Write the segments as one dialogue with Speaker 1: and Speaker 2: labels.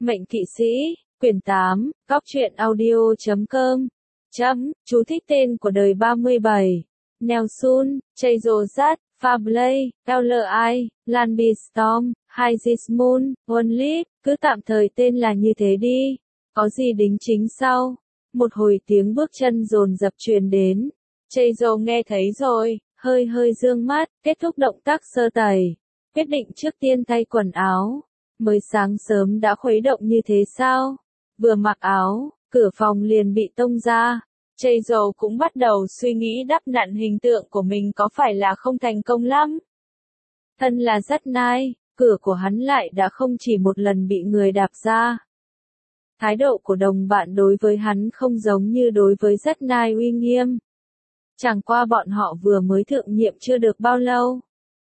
Speaker 1: Mệnh Kỵ Sĩ, quyển 8, Góc truyện audio.com. Chú thích tên của đời 37. Nelson, Chazosat, Fabley, L.I., Lanby Storm, Sigismund, Onlip, cứ tạm thời tên là như thế đi. Có gì đính chính sau? Một hồi tiếng bước chân dồn dập truyền đến. Chazo nghe thấy rồi, hơi dương mắt, kết thúc động tác sơ tẩy. Quyết định trước tiên thay quần áo. Mới sáng sớm đã khuấy động như thế sao? Vừa mặc áo, cửa phòng liền bị tông ra. Chazo cũng bắt đầu suy nghĩ đắp nặn hình tượng của mình có phải là không thành công lắm. Thân là rất nai, cửa của hắn lại đã không chỉ một lần bị người đạp ra. Thái độ của đồng bạn đối với hắn không giống như đối với rất nai uy nghiêm. Chẳng qua bọn họ vừa mới thượng nhiệm chưa được bao lâu.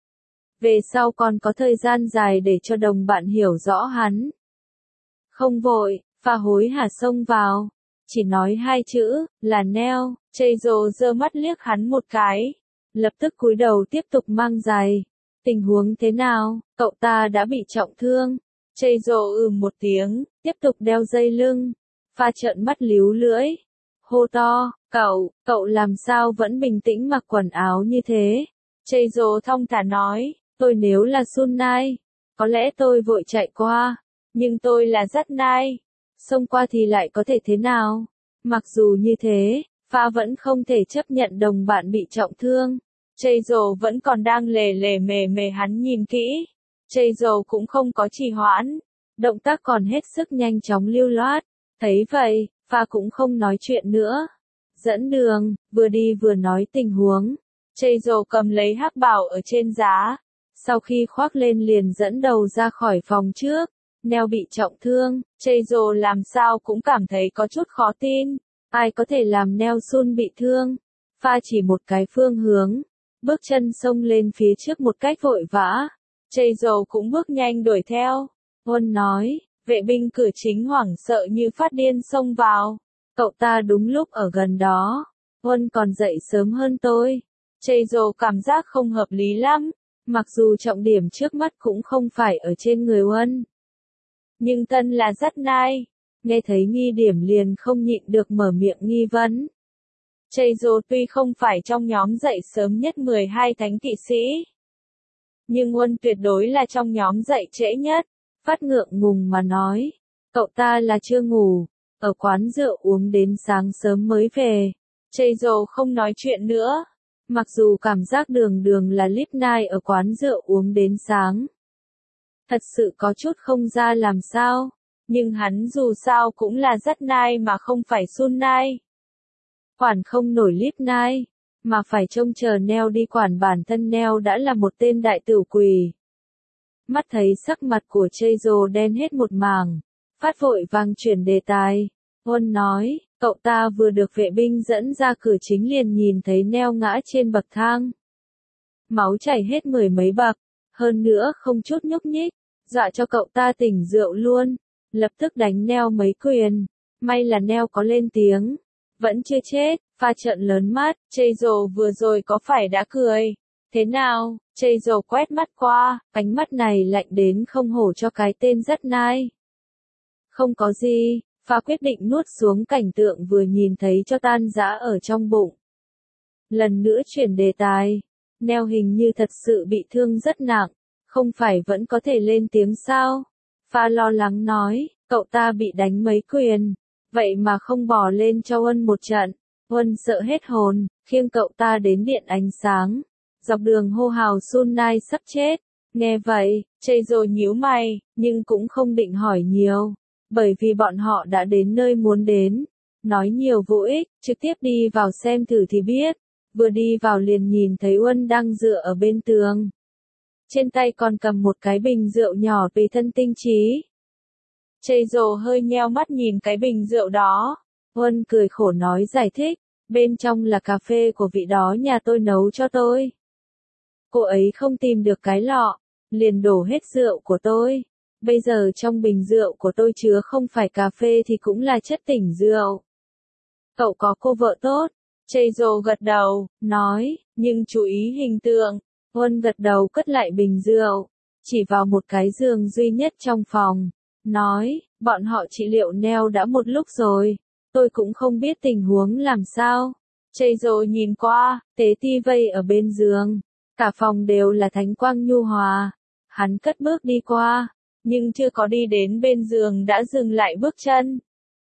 Speaker 1: Về sau còn có thời gian dài để cho đồng bạn hiểu rõ hắn. Không vội, pha hối hả xông vào. Chỉ nói hai chữ, là Neo. Chazo giơ mắt liếc hắn một cái. Lập tức cúi đầu tiếp tục mang giày. Tình huống thế nào, cậu ta đã bị trọng thương. Chazo một tiếng, tiếp tục đeo dây lưng. Pha trợn mắt líu lưỡi. Hô to, cậu làm sao vẫn bình tĩnh mặc quần áo như thế. Chazo thong thả nói, tôi nếu là Sun Nai, có lẽ tôi vội chạy qua. Nhưng tôi là rất nai. Xông qua thì lại có thể thế nào? Mặc dù như thế, Pha vẫn không thể chấp nhận đồng bạn bị trọng thương. Chazo vẫn còn đang lề lề mề mề hắn nhìn kỹ. Chazo cũng không có trì hoãn. Động tác còn hết sức nhanh chóng lưu loát. Thấy vậy, Pha cũng không nói chuyện nữa. Dẫn đường, vừa đi vừa nói tình huống. Chazo cầm lấy hắc bảo ở trên giá. Sau khi khoác lên liền dẫn đầu ra khỏi phòng trước. Neo bị trọng thương, Chazo làm sao cũng cảm thấy có chút khó tin. Ai có thể làm Nelson bị thương? Pha chỉ một cái phương hướng. Bước chân xông lên phía trước một cách vội vã. Chazo cũng bước nhanh đuổi theo. Huân nói, vệ binh cửa chính hoảng sợ như phát điên xông vào. Cậu ta đúng lúc ở gần đó. Huân còn dậy sớm hơn tôi. Chazo cảm giác không hợp lý lắm. Mặc dù trọng điểm trước mắt cũng không phải ở trên người Huân. Nhưng thân là rất nai. Nghe thấy nghi điểm liền không nhịn được mở miệng nghi vấn. Chazo tuy không phải trong nhóm dậy sớm nhất 12 thánh kỵ sĩ. Nhưng Huân tuyệt đối là trong nhóm dậy trễ nhất. Phát ngượng ngùng mà nói. Cậu ta là chưa ngủ. Ở quán rượu uống đến sáng sớm mới về. Chazo không nói chuyện nữa. Mặc dù cảm giác đường là Lip Nai ở quán rượu uống đến sáng. Thật sự có chút không ra làm sao. Nhưng hắn dù sao cũng là rất nai mà không phải Sun Nai. Quản không nổi Lip Nai. Mà phải trông chờ Neo đi quản bản thân Neo đã là một tên đại tử quỷ. Mắt thấy sắc mặt của Chazo đen hết một mảng. Phát vội vàng chuyển đề tài. Huân nói, cậu ta vừa được vệ binh dẫn ra cửa chính liền nhìn thấy Neo ngã trên bậc thang. Máu chảy hết 10 mấy bậc. Hơn nữa không chút nhúc nhích. Dọa cho cậu ta tỉnh rượu luôn. Lập tức đánh Neo mấy quyền. May là Neo có lên tiếng. Vẫn chưa chết. Pha trợn lớn mắt. Chazo vừa rồi có phải đã cười? Thế nào? Chazo quét mắt qua. Ánh mắt này lạnh đến không hổ cho cái tên rất nai. Không có gì. Pha quyết định nuốt xuống cảnh tượng vừa nhìn thấy cho tan rã ở trong bụng. Lần nữa chuyển đề tài. Neo hình như thật sự bị thương rất nặng. Không phải vẫn có thể lên tiếng sao? Pha lo lắng nói, cậu ta bị đánh mấy quyền. Vậy mà không bỏ lên cho Huân một trận. Huân sợ hết hồn, khiêng cậu ta đến điện ánh sáng. Dọc đường hô hào Sun Nai sắp chết. Nghe vậy, Chazo nhíu mày, nhưng cũng không định hỏi nhiều. Bởi vì bọn họ đã đến nơi muốn đến. Nói nhiều vô ích, trực tiếp đi vào xem thử thì biết. Vừa đi vào liền nhìn thấy Huân đang dựa ở bên tường. Trên tay còn cầm một cái bình rượu nhỏ tùy thân tinh trí. Chazo hơi nheo mắt nhìn cái bình rượu đó. Huân cười khổ nói giải thích. Bên trong là cà phê của vị đó nhà tôi nấu cho tôi. Cô ấy không tìm được cái lọ. Liền đổ hết rượu của tôi. Bây giờ trong bình rượu của tôi chứa không phải cà phê thì cũng là chất tỉnh rượu. Cậu có cô vợ tốt. Chazo gật đầu, nói, nhưng chú ý hình tượng. Huân gật đầu cất lại bình rượu, chỉ vào một cái giường duy nhất trong phòng, nói, Bọn họ trị liệu Neo đã một lúc rồi. Tôi cũng không biết tình huống làm sao. Chase nhìn qua, tế ti vây ở bên giường. Cả phòng đều là thánh quang nhu hòa. Hắn cất bước đi qua, nhưng chưa có đi đến bên giường đã dừng lại bước chân.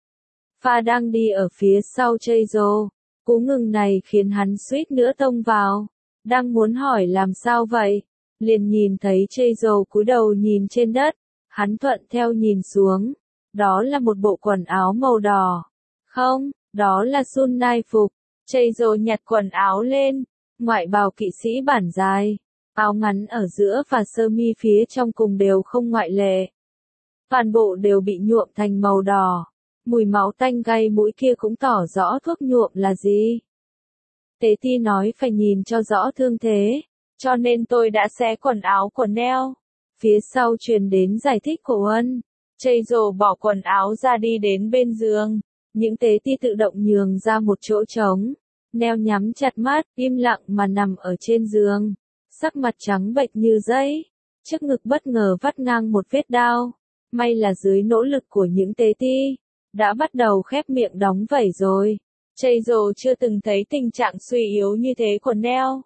Speaker 1: Pha đang đi ở phía sau Chase. Cú ngừng này khiến hắn suýt nữa tông vào. Đang muốn hỏi làm sao vậy? Liền nhìn thấy Chase cúi đầu nhìn trên đất. Hắn thuận theo nhìn xuống. Đó là một bộ quần áo màu đỏ. Không, đó là Sun Nai phục. Chase nhặt quần áo lên. Ngoại bào kỵ sĩ bản dài. Áo ngắn ở giữa và sơ mi phía trong cùng đều không ngoại lệ. Toàn bộ đều bị nhuộm thành màu đỏ. Mùi máu tanh gây mũi kia cũng tỏ rõ thuốc nhuộm là gì. Tế ti nói phải nhìn cho rõ thương thế. Cho nên tôi đã xé quần áo của Neo. Phía sau truyền đến giải thích của Ân. Chase bỏ quần áo ra đi đến bên giường. Những tế ti tự động nhường ra một chỗ trống. Neo nhắm chặt mắt, im lặng mà nằm ở trên giường. Sắc mặt trắng bệch như giấy. Trước ngực bất ngờ vắt ngang một vết đao. May là dưới nỗ lực của những tế ti, đã bắt đầu khép miệng đóng vảy rồi. Chase chưa từng thấy tình trạng suy yếu như thế của Neo.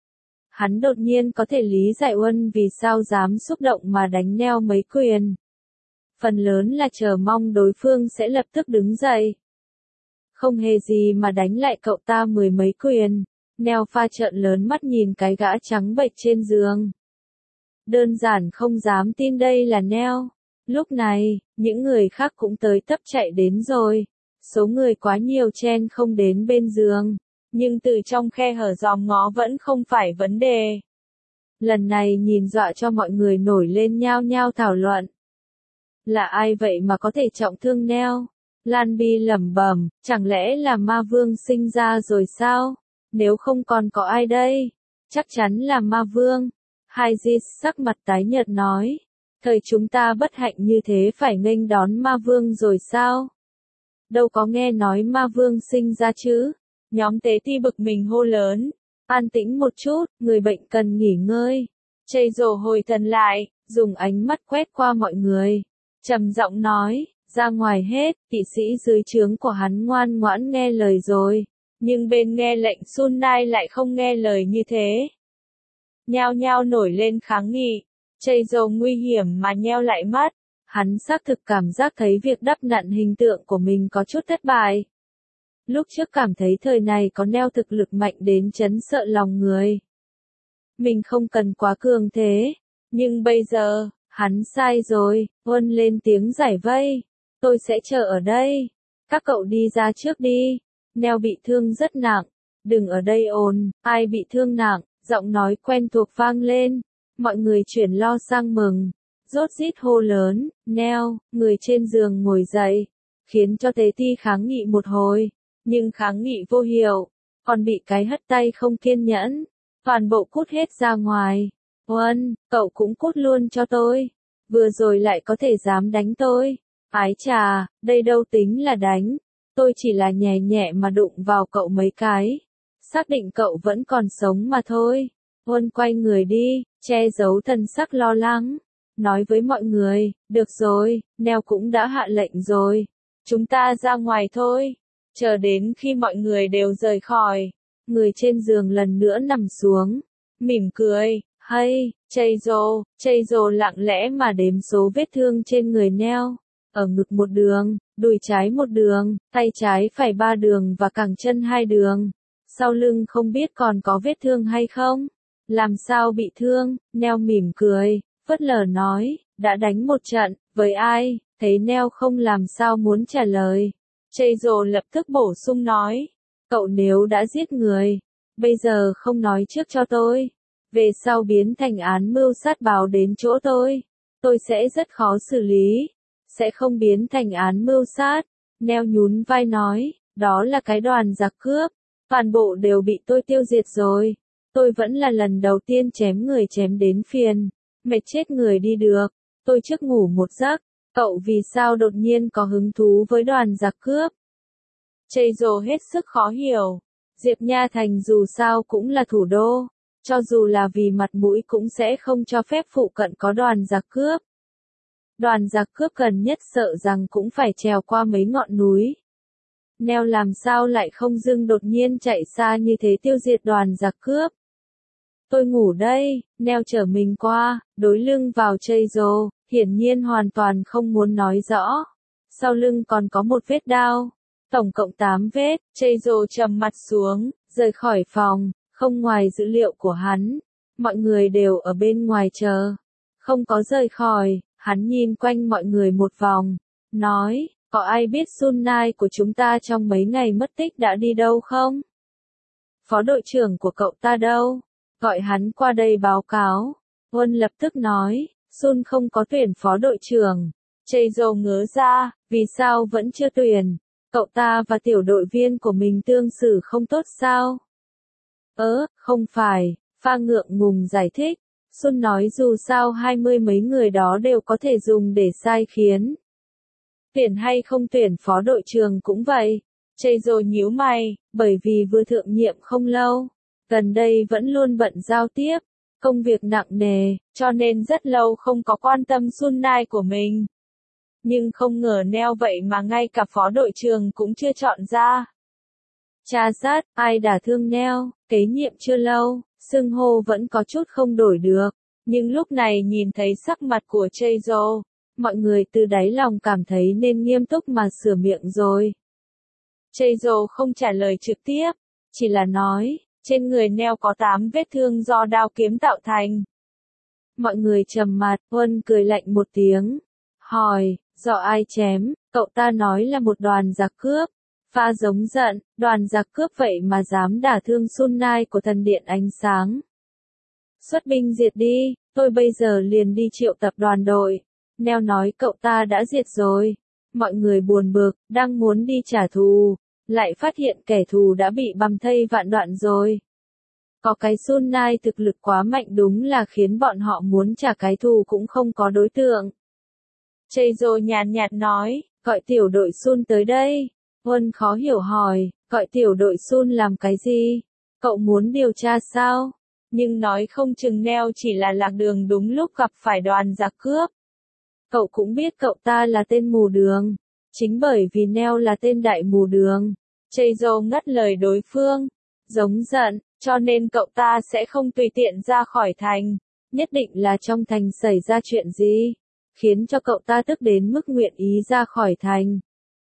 Speaker 1: Hắn đột nhiên có thể lý giải Uân vì sao dám xúc động mà đánh Neo mấy quyền. Phần lớn là chờ mong đối phương sẽ lập tức đứng dậy. Không hề gì mà đánh lại cậu ta mười mấy quyền. Neo pha trợn lớn mắt nhìn cái gã trắng bệch trên giường. Đơn giản không dám tin đây là Neo. Lúc này, những người khác cũng tới tấp chạy đến rồi. Số người quá nhiều chen không đến bên giường. Nhưng từ trong khe hở dòm ngó vẫn không phải vấn đề. Lần này nhìn dọa cho mọi người nổi lên nhao nhao thảo luận. Là ai vậy mà có thể trọng thương Neo? Lan Bi lẩm bẩm, chẳng lẽ là ma vương sinh ra rồi sao? Nếu không còn có ai đây? Chắc chắn là ma vương. Haizis sắc mặt tái nhợt nói. Thời chúng ta bất hạnh như thế phải nghênh đón ma vương rồi sao? Đâu có nghe nói ma vương sinh ra chứ? Nhóm tế ti bực mình hô lớn. An tĩnh một chút, người bệnh cần nghỉ ngơi. Chase hồi thần lại, dùng ánh mắt quét qua mọi người. Trầm giọng nói, ra ngoài hết, kỵ sĩ dưới trướng của hắn ngoan ngoãn nghe lời rồi. Nhưng bên nghe lệnh Sun Nai lại không nghe lời như thế. Nhao nhao nổi lên kháng nghị. Chase nguy hiểm mà nheo lại mắt. Hắn xác thực cảm giác thấy việc đắp nặn hình tượng của mình có chút thất bại. Lúc trước cảm thấy thời này có Neo thực lực mạnh đến chấn sợ lòng người. Mình không cần quá cường thế. Nhưng bây giờ, hắn sai rồi. Huân lên tiếng giải vây. Tôi sẽ chờ ở đây. Các cậu đi ra trước đi. Neo bị thương rất nặng. Đừng ở đây ồn. Ai bị thương nặng? Giọng nói quen thuộc vang lên. Mọi người chuyển lo sang mừng. Rốt rít hô lớn. Neo, người trên giường ngồi dậy. Khiến cho tế ti kháng nghị một hồi. Nhưng kháng nghị vô hiệu. Còn bị cái hất tay không kiên nhẫn. Toàn bộ cút hết ra ngoài. Huân, cậu cũng cút luôn cho tôi. Vừa rồi lại có thể dám đánh tôi. Ái chà, đây đâu tính là đánh. Tôi chỉ là nhẹ nhẹ mà đụng vào cậu mấy cái. Xác định cậu vẫn còn sống mà thôi. Huân quay người đi, che giấu thần sắc lo lắng. Nói với mọi người, được rồi, Neo cũng đã hạ lệnh rồi. Chúng ta ra ngoài thôi. Chờ đến khi mọi người đều rời khỏi. Người trên giường lần nữa nằm xuống. Mỉm cười, hay, Chase lặng lẽ mà đếm số vết thương trên người Neo. Ở ngực một đường, đùi trái một đường, tay trái phải 3 đường và cẳng chân 2 đường. Sau lưng không biết còn có vết thương hay không? Làm sao bị thương? Neo mỉm cười, phớt lờ nói, đã đánh một trận, với ai? Thấy Neo không làm sao muốn trả lời. Chase lập tức bổ sung nói, cậu nếu đã giết người, bây giờ không nói trước cho tôi. Về sau biến thành án mưu sát báo đến chỗ tôi sẽ rất khó xử lý. Sẽ không biến thành án mưu sát. Neo nhún vai nói, đó là cái đoàn giặc cướp. Toàn bộ đều bị tôi tiêu diệt rồi. Tôi vẫn là lần đầu tiên chém người chém đến phiền. Mệt chết người đi được. Tôi trước ngủ một giấc. Cậu vì sao đột nhiên có hứng thú với đoàn giặc cướp? Chase hết sức khó hiểu. Diệp Nha Thành dù sao cũng là thủ đô. Cho dù là vì mặt mũi cũng sẽ không cho phép phụ cận có đoàn giặc cướp. Đoàn giặc cướp gần nhất sợ rằng cũng phải trèo qua mấy ngọn núi. Neo làm sao lại không dưng đột nhiên chạy xa như thế tiêu diệt đoàn giặc cướp. Tôi ngủ đây, Neo trở mình qua, đối lưng vào Chase, hiển nhiên hoàn toàn không muốn nói rõ. Sau lưng còn có một vết đao. Tổng cộng 8 vết, Chase trầm mặt xuống, rời khỏi phòng, không ngoài dữ liệu của hắn. Mọi người đều ở bên ngoài chờ. Không có rời khỏi, hắn nhìn quanh mọi người một vòng, nói, có ai biết Sun Nai của chúng ta trong mấy ngày mất tích đã đi đâu không? Phó đội trưởng của cậu ta đâu? Gọi hắn qua đây báo cáo. Huân lập tức nói, Sun không có tuyển phó đội trưởng. Chase ngớ ra, vì sao vẫn chưa tuyển? Cậu ta và tiểu đội viên của mình tương xử không tốt sao? Không phải, Pha ngượng ngùng giải thích. Sun nói dù sao 20 mấy người đó đều có thể dùng để sai khiến. Tuyển hay không tuyển phó đội trưởng cũng vậy. Chase nhíu mày, bởi vì vừa thượng nhiệm không lâu. Gần đây vẫn luôn bận giao tiếp, công việc nặng nề, cho nên rất lâu không có quan tâm Sun Nai của mình. Nhưng không ngờ Neo vậy mà ngay cả phó đội trưởng cũng chưa chọn ra. Tra sát, ai đả thương Neo, kế nhiệm chưa lâu, xưng hô vẫn có chút không đổi được. Nhưng lúc này nhìn thấy sắc mặt của Chase, mọi người từ đáy lòng cảm thấy nên nghiêm túc mà sửa miệng rồi. Chase không trả lời trực tiếp, chỉ là nói, trên người Neo có 8 vết thương do đao kiếm tạo thành. Mọi người trầm mặt, Huân cười lạnh một tiếng, hỏi, do ai chém, cậu ta nói là một đoàn giặc cướp. Pha giống giận, đoàn giặc cướp vậy mà dám đả thương Sun Nai của thần điện ánh sáng. Xuất binh diệt đi, tôi bây giờ liền đi triệu tập đoàn đội. Neo nói cậu ta đã diệt rồi. Mọi người buồn bực, đang muốn đi trả thù, lại phát hiện kẻ thù đã bị băm thây vạn đoạn rồi. Có cái Sun Nai thực lực quá mạnh đúng là khiến bọn họ muốn trả cái thù cũng không có đối tượng. Chase nhàn nhạt nói, gọi tiểu đội Sun tới đây. Huân khó hiểu hỏi, gọi tiểu đội Sun làm cái gì? Cậu muốn điều tra sao? Nhưng nói không chừng Neo chỉ là lạc đường đúng lúc gặp phải đoàn giặc cướp. Cậu cũng biết cậu ta là tên mù đường. Chính bởi vì Neo là tên đại mù đường. Chase ngắt lời đối phương. Giống giận, cho nên cậu ta sẽ không tùy tiện ra khỏi thành. Nhất định là trong thành xảy ra chuyện gì, khiến cho cậu ta tức đến mức nguyện ý ra khỏi thành.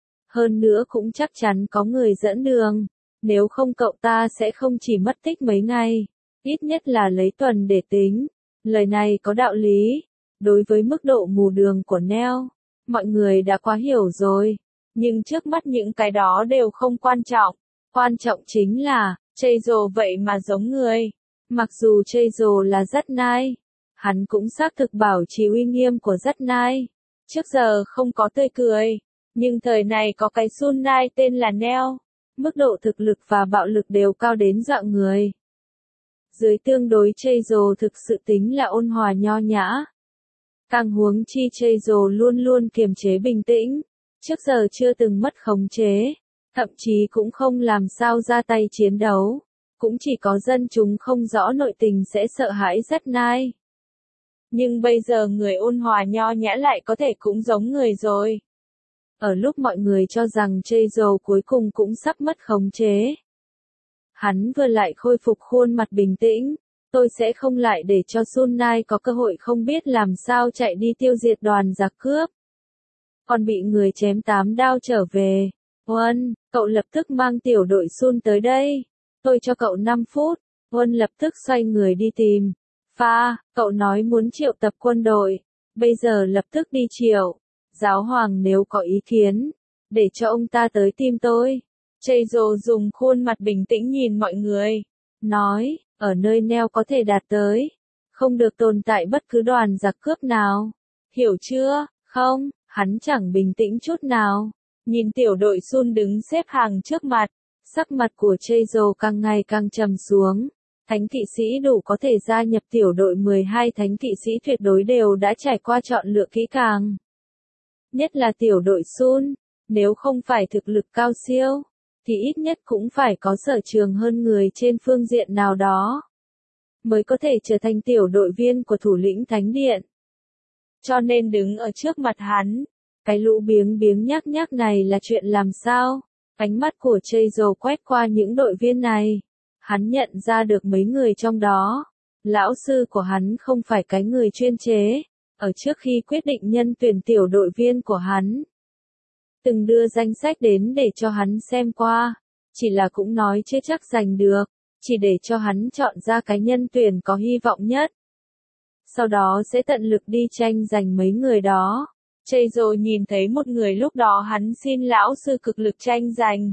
Speaker 1: Hơn nữa cũng chắc chắn có người dẫn đường. Nếu không cậu ta sẽ không chỉ mất tích mấy ngày. Ít nhất là lấy tuần để tính. Lời này có đạo lý. Đối với mức độ mù đường của Neo, mọi người đã quá hiểu rồi. Nhưng trước mắt những cái đó đều không quan trọng. Quan trọng chính là, Chase vậy mà giống người. Mặc dù Chase là Dắt Nai, hắn cũng xác thực bảo trì uy nghiêm của Dắt Nai. Trước giờ không có tươi cười. Nhưng thời này có cái Sun Nai tên là Neo. Mức độ thực lực và bạo lực đều cao đến dọa người. Dưới tương đối Chase thực sự tính là ôn hòa nho nhã. Càng huống chi Chase luôn luôn kiềm chế bình tĩnh. Trước giờ chưa từng mất khống chế. Thậm chí cũng không làm sao ra tay chiến đấu. Cũng chỉ có dân chúng không rõ nội tình sẽ sợ hãi Dắt Nai. Nhưng bây giờ người ôn hòa nho nhã lại có thể cũng giống người rồi. Ở lúc mọi người cho rằng Chase cuối cùng cũng sắp mất khống chế. Hắn vừa lại khôi phục khuôn mặt bình tĩnh. Tôi sẽ không lại để cho Sun Nai có cơ hội không biết làm sao chạy đi tiêu diệt đoàn giặc cướp. Còn bị người chém 8 đao trở về. Huân, cậu lập tức mang tiểu đội Sun tới đây. Tôi cho cậu 5 phút. Huân lập tức xoay người đi tìm. Pha, cậu nói muốn triệu tập quân đội. Bây giờ lập tức đi triệu. Giáo hoàng nếu có ý kiến, để cho ông ta tới tìm tôi. Chase dùng khuôn mặt bình tĩnh nhìn mọi người. Nói, ở nơi Neo có thể đạt tới. Không được tồn tại bất cứ đoàn giặc cướp nào. Hiểu chưa? Không, hắn chẳng bình tĩnh chút nào. Nhìn tiểu đội Sun đứng xếp hàng trước mặt. Sắc mặt của Chase càng ngày càng trầm xuống. Thánh kỵ sĩ đủ có thể gia nhập tiểu đội 12 thánh kỵ sĩ tuyệt đối đều đã trải qua chọn lựa kỹ càng. Nhất là tiểu đội Sun, nếu không phải thực lực cao siêu, thì ít nhất cũng phải có sở trường hơn người trên phương diện nào đó, mới có thể trở thành tiểu đội viên của thủ lĩnh Thánh Điện. cho nên đứng ở trước mặt hắn. Cái lũ biếng biếng nhác nhác này là chuyện làm sao? Ánh mắt của Chase quét qua những đội viên này. Hắn nhận ra được mấy người trong đó. Lão sư của hắn không phải cái người chuyên chế. Ở trước khi quyết định nhân tuyển tiểu đội viên của hắn, từng đưa danh sách đến để cho hắn xem qua. Chỉ là cũng nói chưa chắc giành được. Chỉ để cho hắn chọn ra cái nhân tuyển có hy vọng nhất. Sau đó sẽ tận lực đi tranh giành mấy người đó. Chase nhìn thấy một người lúc đó hắn xin lão sư cực lực tranh giành.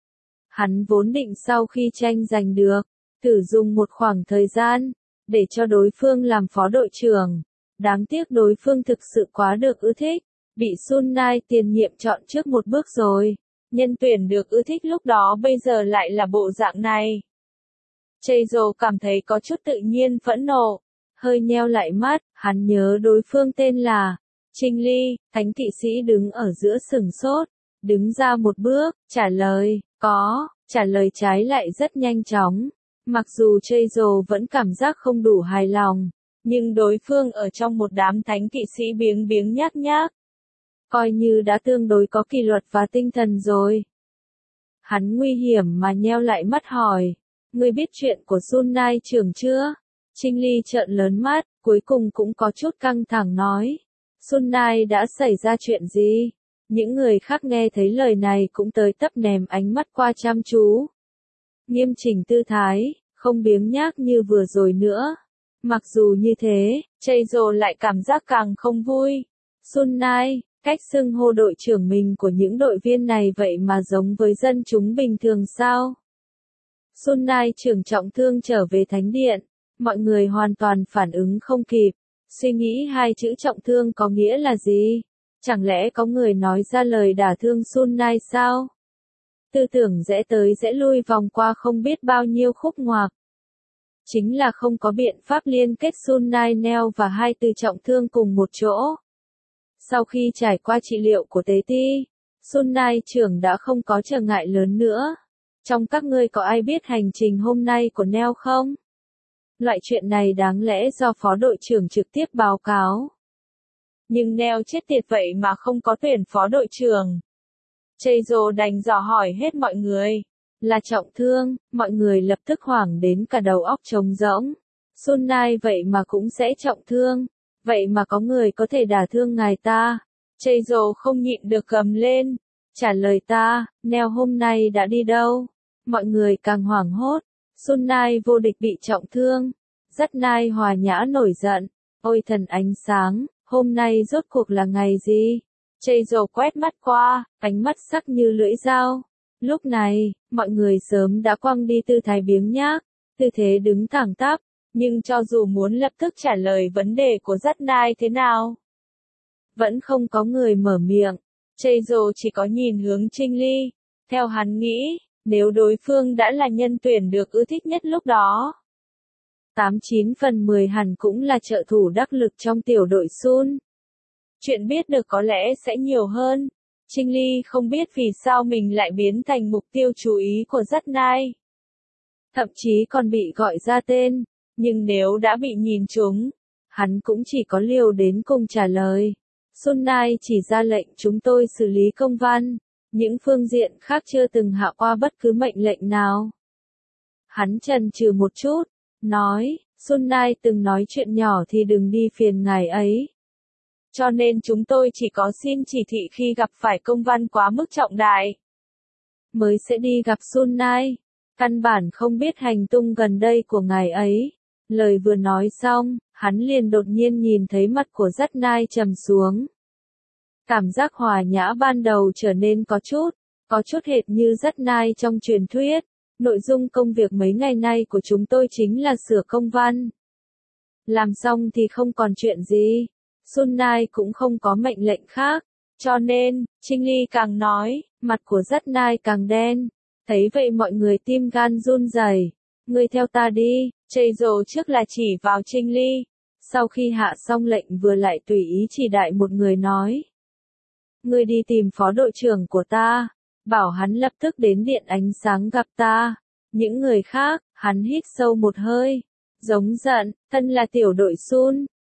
Speaker 1: Hắn vốn định sau khi tranh giành được, thử dùng một khoảng thời gian, để cho đối phương làm phó đội trưởng. Đáng tiếc đối phương thực sự quá được ưa thích, bị Sun Nai tiền nhiệm chọn trước một bước rồi. Nhân tuyển được ưa thích lúc đó bây giờ lại là bộ dạng này. Chase cảm thấy có chút tự nhiên phẫn nộ, hơi nheo lại mắt, hắn nhớ đối phương tên là Trinh Ly, thánh kỵ sĩ đứng ở giữa sừng sốt, đứng ra một bước, trả lời, có, trả lời trái lại rất nhanh chóng. Mặc dù Chase vẫn cảm giác không đủ hài lòng, nhưng đối phương ở trong một đám thánh kỵ sĩ biếng biếng nhác nhác, coi như đã tương đối có kỷ luật và tinh thần rồi. Hắn nguy hiểm mà nheo lại mắt hỏi, ngươi biết chuyện của Sun Nai trưởng chưa? Trinh Ly trợn lớn mắt, cuối cùng cũng có chút căng thẳng nói. Sun Nai đã xảy ra chuyện gì? Những người khác nghe thấy lời này cũng tới tấp ném ánh mắt qua chăm chú. Nghiêm chỉnh tư thái, không biếng nhác như vừa rồi nữa. Mặc dù như thế, Chase lại cảm giác càng không vui. Sun Nai, cách xưng hô đội trưởng mình của những đội viên này vậy mà giống với dân chúng bình thường sao? Sun Nai trưởng trọng thương trở về thánh điện, mọi người hoàn toàn phản ứng không kịp, suy nghĩ hai chữ trọng thương có nghĩa là gì? Chẳng lẽ có người nói ra lời đả thương Sun Nai sao? Tư tưởng rẽ tới rẽ lui vòng qua không biết bao nhiêu khúc ngoạc. Chính là không có biện pháp liên kết Sun Nai Neo và hai từ trọng thương cùng một chỗ. Sau khi trải qua trị liệu của tế ti, Sun Nai trưởng đã không có trở ngại lớn nữa. Trong các ngươi có ai biết hành trình hôm nay của Neo không? Loại chuyện này đáng lẽ do phó đội trưởng trực tiếp báo cáo. Nhưng Neo chết tiệt vậy mà không có tuyển phó đội trưởng. Chase đành dò hỏi hết mọi người. Là trọng thương, mọi người lập tức hoảng đến cả đầu óc trống rỗng. Sun Nai vậy mà cũng sẽ trọng thương. Vậy mà có người có thể đả thương ngài ta. Chase không nhịn được gầm lên. Trả lời ta, Neo hôm nay đã đi đâu? Mọi người càng hoảng hốt. Sun Nai vô địch bị trọng thương. Dắt Nai hòa nhã nổi giận. Ôi thần ánh sáng, hôm nay rốt cuộc là ngày gì? Chase quét mắt qua, ánh mắt sắc như lưỡi dao. Lúc này, mọi người sớm đã quăng đi tư thái biếng nhác, tư thế đứng thẳng tắp, nhưng cho dù muốn lập tức trả lời vấn đề của Dắt Nai thế nào, vẫn không có người mở miệng. Chase chỉ có nhìn hướng Trinh Ly. Theo hắn nghĩ, nếu đối phương đã là nhân tuyển được ưa thích nhất lúc đó, 89 phần 10 hẳn cũng là trợ thủ đắc lực trong tiểu đội Sun. Chuyện biết được có lẽ sẽ nhiều hơn. Trinh Ly không biết vì sao mình lại biến thành mục tiêu chú ý của Dắt Nai. Thậm chí còn bị gọi ra tên, nhưng nếu đã bị nhìn trúng, hắn cũng chỉ có liều đến cùng trả lời. Sun Nai chỉ ra lệnh chúng tôi xử lý công văn, những phương diện khác chưa từng hạ qua bất cứ mệnh lệnh nào. Hắn chần chừ một chút, nói, Sun Nai từng nói chuyện nhỏ thì đừng đi phiền ngài ấy. Cho nên chúng tôi chỉ có xin chỉ thị khi gặp phải công văn quá mức trọng đại, mới sẽ đi gặp Sun Nai. Căn bản không biết hành tung gần đây của ngài ấy. Lời vừa nói xong, hắn liền đột nhiên nhìn thấy mặt của Dắt Nai trầm xuống. Cảm giác hòa nhã ban đầu trở nên có chút hệt như Dắt Nai trong truyền thuyết. Nội dung công việc mấy ngày nay của chúng tôi chính là sửa công văn. Làm xong thì không còn chuyện gì. Sun Nai cũng không có mệnh lệnh khác. Cho nên, Trinh Ly càng nói, mặt của Dắt Nai càng đen. Thấy vậy mọi người tim gan run rẩy. Ngươi theo ta đi. Chase trước là chỉ vào Trinh Ly. Sau khi hạ xong lệnh vừa lại tùy ý chỉ đại một người nói. Ngươi đi tìm phó đội trưởng của ta. Bảo hắn lập tức đến điện ánh sáng gặp ta. Những người khác, hắn hít sâu một hơi. Giống giận, thân là tiểu đội Sun.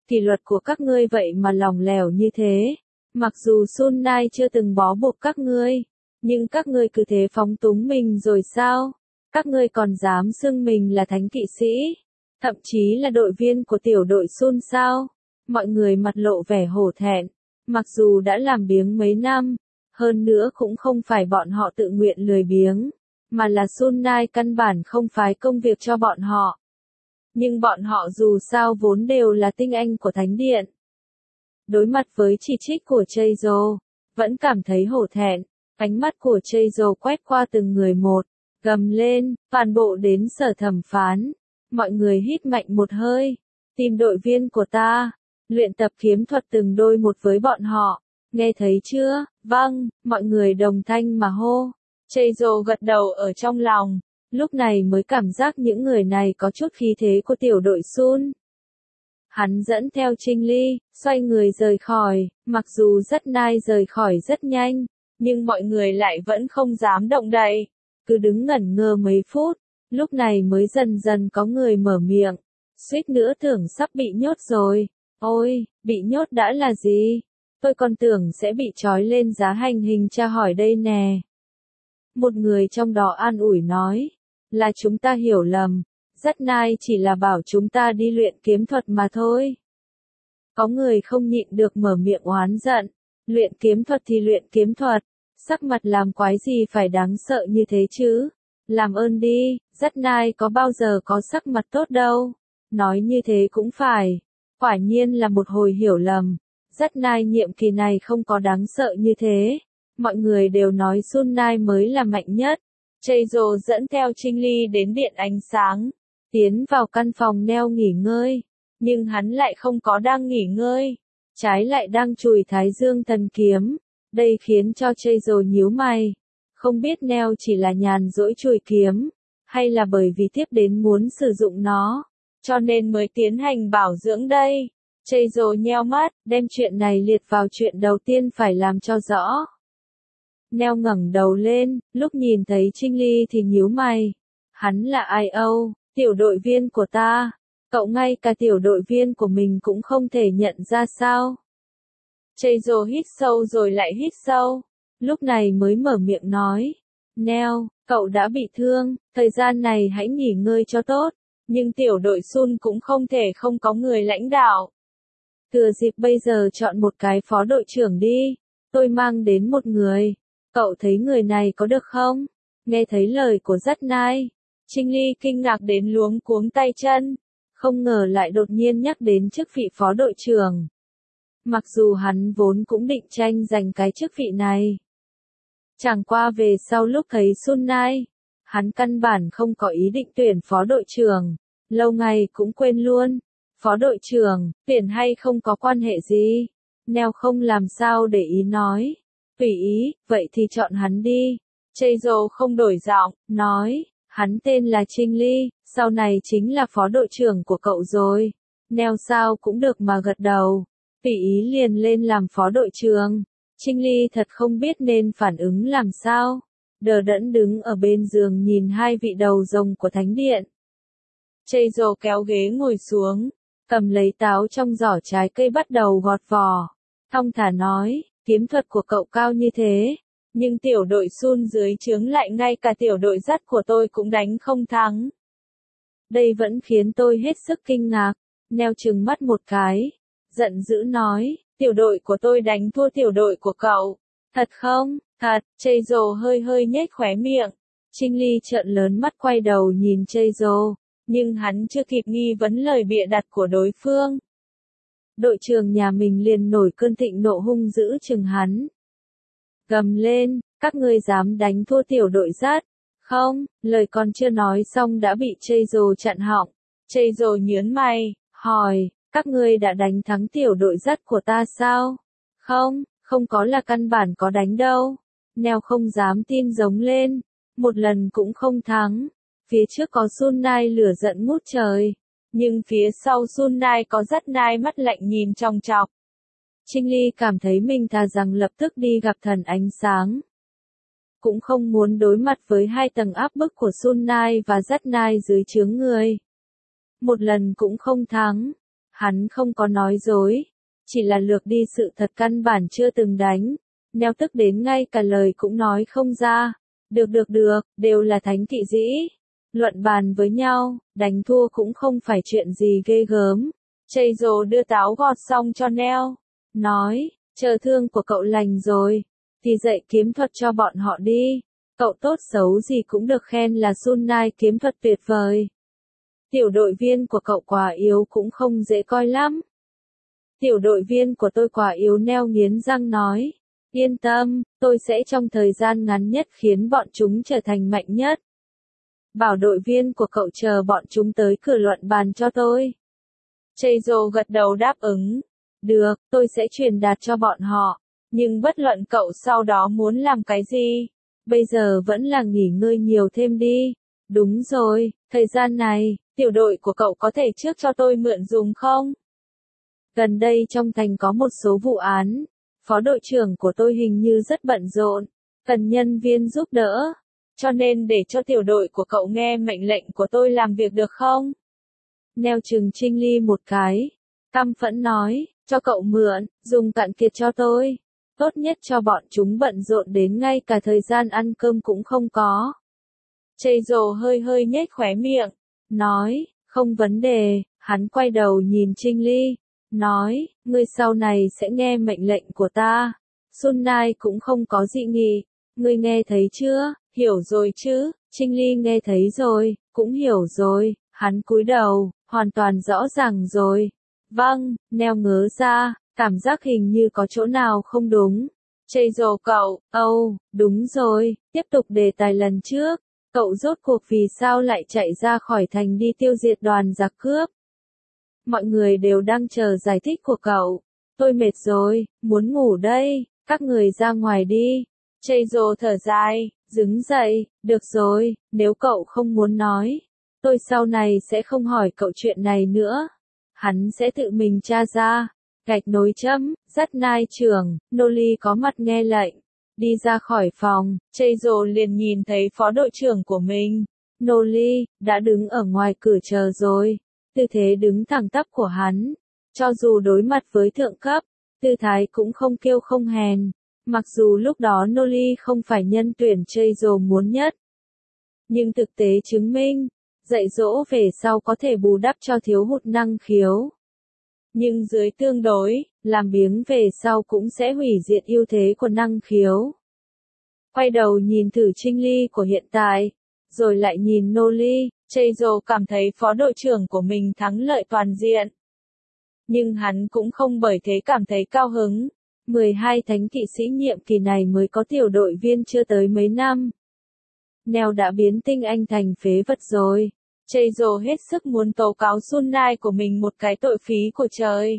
Speaker 1: kỷ luật của các ngươi vậy mà lỏng lẻo như thế. Mặc dù Sun Nai chưa từng bó buộc các ngươi, nhưng các ngươi cứ thế phóng túng mình rồi sao? Các ngươi còn dám xưng mình là thánh kỵ sĩ, thậm chí là đội viên của tiểu đội Sun sao? Mọi người mặt lộ vẻ hổ thẹn, mặc dù đã làm biếng mấy năm, hơn nữa cũng không phải bọn họ tự nguyện lười biếng, mà là Sun Nai căn bản không phái công việc cho bọn họ. Nhưng bọn họ dù sao vốn đều là tinh anh của Thánh Điện. Đối mặt với chỉ trích của Cheizo, vẫn cảm thấy hổ thẹn, ánh mắt của Cheizo quét qua từng người một, gầm lên, toàn bộ đến sở thẩm phán. Mọi người hít mạnh một hơi, tìm đội viên của ta, luyện tập kiếm thuật từng đôi một với bọn họ, nghe thấy chưa? Vâng, mọi người đồng thanh mà hô. Cheizo gật đầu ở trong lòng, lúc này mới cảm giác những người này có chút khí thế của tiểu đội Sun. Hắn dẫn theo Trinh Ly, xoay người rời khỏi, mặc dù rất nai rời khỏi rất nhanh, nhưng mọi người lại vẫn không dám động đậy, cứ đứng ngẩn ngơ mấy phút, lúc này mới dần dần có người mở miệng, suýt nữa tưởng sắp bị nhốt rồi. Ôi, bị nhốt đã là gì? Tôi còn tưởng sẽ bị trói lên giá hành hình tra hỏi đây nè. Một người trong đó an ủi nói, là chúng ta hiểu lầm, rất nai chỉ là bảo chúng ta đi luyện kiếm thuật mà thôi. Có người không nhịn được mở miệng oán giận, luyện kiếm thuật thì luyện kiếm thuật, sắc mặt làm quái gì phải đáng sợ như thế chứ? Làm ơn đi, rất nai có bao giờ có sắc mặt tốt đâu. Nói như thế cũng phải, quả nhiên là một hồi hiểu lầm. Rất nai nhiệm kỳ này không có đáng sợ như thế. Mọi người đều nói Sun Nai mới là mạnh nhất. Cheizo dẫn theo Trinh Ly đến điện ánh sáng, tiến vào căn phòng neo nghỉ ngơi, nhưng hắn lại không có đang nghỉ ngơi, trái lại đang chùi Thái Dương thần kiếm. Đây khiến cho Cheizo nhíu mày, không biết neo chỉ là nhàn rỗi chùi kiếm, hay là bởi vì tiếp đến muốn sử dụng nó, cho nên mới tiến hành bảo dưỡng đây. Cheizo nheo mắt, đem chuyện này liệt vào chuyện đầu tiên phải làm cho rõ. Neo ngẩng đầu lên, lúc nhìn thấy Trinh Ly thì nhíu mày. Hắn là ai âu, tiểu đội viên của ta. Cậu ngay cả tiểu đội viên của mình cũng không thể nhận ra sao? Cheizo hít sâu rồi lại hít sâu, lúc này mới mở miệng nói. Neo, cậu đã bị thương, thời gian này hãy nghỉ ngơi cho tốt, nhưng tiểu đội Sun cũng không thể không có người lãnh đạo. Thừa dịp bây giờ chọn một cái phó đội trưởng đi, tôi mang đến một người. Cậu thấy người này có được không? Nghe thấy lời của rất nai, Trinh Ly kinh ngạc đến luống cuống tay chân, không ngờ lại đột nhiên nhắc đến chức vị phó đội trưởng. Mặc dù hắn vốn cũng định tranh giành cái chức vị này. Chẳng qua về sau lúc thấy Sun Nai, hắn căn bản không có ý định tuyển phó đội trưởng, lâu ngày cũng quên luôn. Phó đội trưởng, tuyển hay không có quan hệ gì? Neo không làm sao để ý nói. Tùy ý, vậy thì chọn hắn đi. Cheizo không đổi giọng, nói, hắn tên là Trinh Ly, sau này chính là phó đội trưởng của cậu rồi. Neo sao cũng được mà gật đầu. Tùy ý liền lên làm phó đội trưởng. Trinh Ly thật không biết nên phản ứng làm sao. Đờ đẫn đứng ở bên giường nhìn hai vị đầu rồng của Thánh Điện. Cheizo kéo ghế ngồi xuống, cầm lấy táo trong giỏ trái cây bắt đầu gọt vỏ. Thong thả nói, kiếm thuật của cậu cao như thế, nhưng tiểu đội Sun dưới trướng lại ngay cả tiểu đội dắt của tôi cũng đánh không thắng. Đây vẫn khiến tôi hết sức kinh ngạc. Neo trừng mắt một cái, giận dữ nói, tiểu đội của tôi đánh thua tiểu đội của cậu. Thật không? Thật. Cheizo hơi hơi nhếch khóe miệng. Trinh Ly trợn lớn mắt quay đầu nhìn Cheizo, nhưng hắn chưa kịp nghi vấn lời bịa đặt của đối phương. Đội trưởng nhà mình liền nổi cơn thịnh nộ hung dữ chừng hắn. Gầm lên, các ngươi dám đánh thua tiểu đội dắt? Không, lời còn chưa nói xong đã bị Cheizo chặn họng. Cheizo nhướng mày, hỏi, các ngươi đã đánh thắng tiểu đội dắt của ta sao? Không, không có là căn bản có đánh đâu. Neo không dám tin giống lên, một lần cũng không thắng. Phía trước có Sun Nai lửa giận ngút trời, nhưng phía sau Sun Nai có rất nai mắt lạnh nhìn chòng chọc. Trinh Ly cảm thấy mình thà rằng lập tức đi gặp thần ánh sáng, cũng không muốn đối mặt với hai tầng áp bức của Sun Nai và rất nai dưới trướng người. Một lần cũng không thắng, Hắn không có nói dối, chỉ là lược đi sự thật căn bản chưa từng đánh. Neo tức đến ngay cả lời cũng nói không ra. Được, đều là thánh kỵ sĩ. Luận bàn với nhau, đánh thua cũng không phải chuyện gì ghê gớm. Chayzo đưa táo gọt xong cho Neo. Nói, chờ thương của cậu lành rồi, thì dạy kiếm thuật cho bọn họ đi. Cậu tốt xấu gì cũng được khen là Sunai kiếm thuật tuyệt vời. Tiểu đội viên của cậu quá yếu cũng không dễ coi lắm. Tiểu đội viên của tôi quá yếu, Neo nghiến răng nói. Yên tâm, tôi sẽ trong thời gian ngắn nhất khiến bọn chúng trở thành mạnh nhất. Bảo đội viên của cậu chờ bọn chúng tới cửa luận bàn cho tôi. Chayzo gật đầu đáp ứng. Được, tôi sẽ truyền đạt cho bọn họ. Nhưng bất luận cậu sau đó muốn làm cái gì, bây giờ vẫn là nghỉ ngơi nhiều thêm đi. Đúng rồi, thời gian này, tiểu đội của cậu có thể trước cho tôi mượn dùng không? Gần đây trong thành có một số vụ án, phó đội trưởng của tôi hình như rất bận rộn, cần nhân viên giúp đỡ. Cho nên để cho tiểu đội của cậu nghe mệnh lệnh của tôi làm việc được không? Neo chừng Trinh Ly một cái, căm phẫn nói, cho cậu mượn, dùng cạn kiệt cho tôi. Tốt nhất cho bọn chúng bận rộn đến ngay cả thời gian ăn cơm cũng không có. Chayzo hơi nhếch khóe miệng, nói, không vấn đề. Hắn quay đầu nhìn Trinh Ly, nói, ngươi sau này sẽ nghe mệnh lệnh của ta. Sunai cũng không có dị nghị, ngươi nghe thấy chưa, hiểu rồi chứ? Trinh Ly nghe thấy rồi, cũng hiểu rồi. Hắn cúi đầu, hoàn toàn rõ ràng rồi. Vâng, Neo ngớ ra, cảm giác hình như có chỗ nào không đúng. Chayzo cậu, đúng rồi, tiếp tục đề tài lần trước. Cậu rốt cuộc vì sao lại chạy ra khỏi thành đi tiêu diệt đoàn giặc cướp? Mọi người đều đang chờ giải thích của cậu. Tôi mệt rồi, muốn ngủ đây, các người ra ngoài đi. Chayzo thở dài, đứng dậy, được rồi, nếu cậu không muốn nói, tôi sau này sẽ không hỏi cậu chuyện này nữa. Hắn sẽ tự mình tra ra. Gạch nối chấm, dắt nai trưởng, Noli có mặt nghe lệnh. Đi ra khỏi phòng, Chayzo liền nhìn thấy phó đội trưởng của mình. Noli, đã đứng ở ngoài cửa chờ rồi. Tư thế đứng thẳng tắp của hắn, cho dù đối mặt với thượng cấp, tư thái cũng không kiêu không hèn. Mặc dù lúc đó Noli không phải nhân tuyển Chayzo muốn nhất. Nhưng thực tế chứng minh, dạy dỗ về sau có thể bù đắp cho thiếu hụt năng khiếu. Nhưng dưới tương đối, làm biếng về sau cũng sẽ hủy diệt ưu thế của năng khiếu. Quay đầu nhìn thử Trinh Ly của hiện tại, rồi lại nhìn Noli, Chayzo cảm thấy phó đội trưởng của mình thắng lợi toàn diện. Nhưng hắn cũng không bởi thế cảm thấy cao hứng. 12 thánh kỵ sĩ nhiệm kỳ này mới có tiểu đội viên chưa tới mấy năm. Neo đã biến tinh anh thành phế vật rồi. Chayzo hết sức muốn tố cáo Sunai của mình một cái tội phí của trời.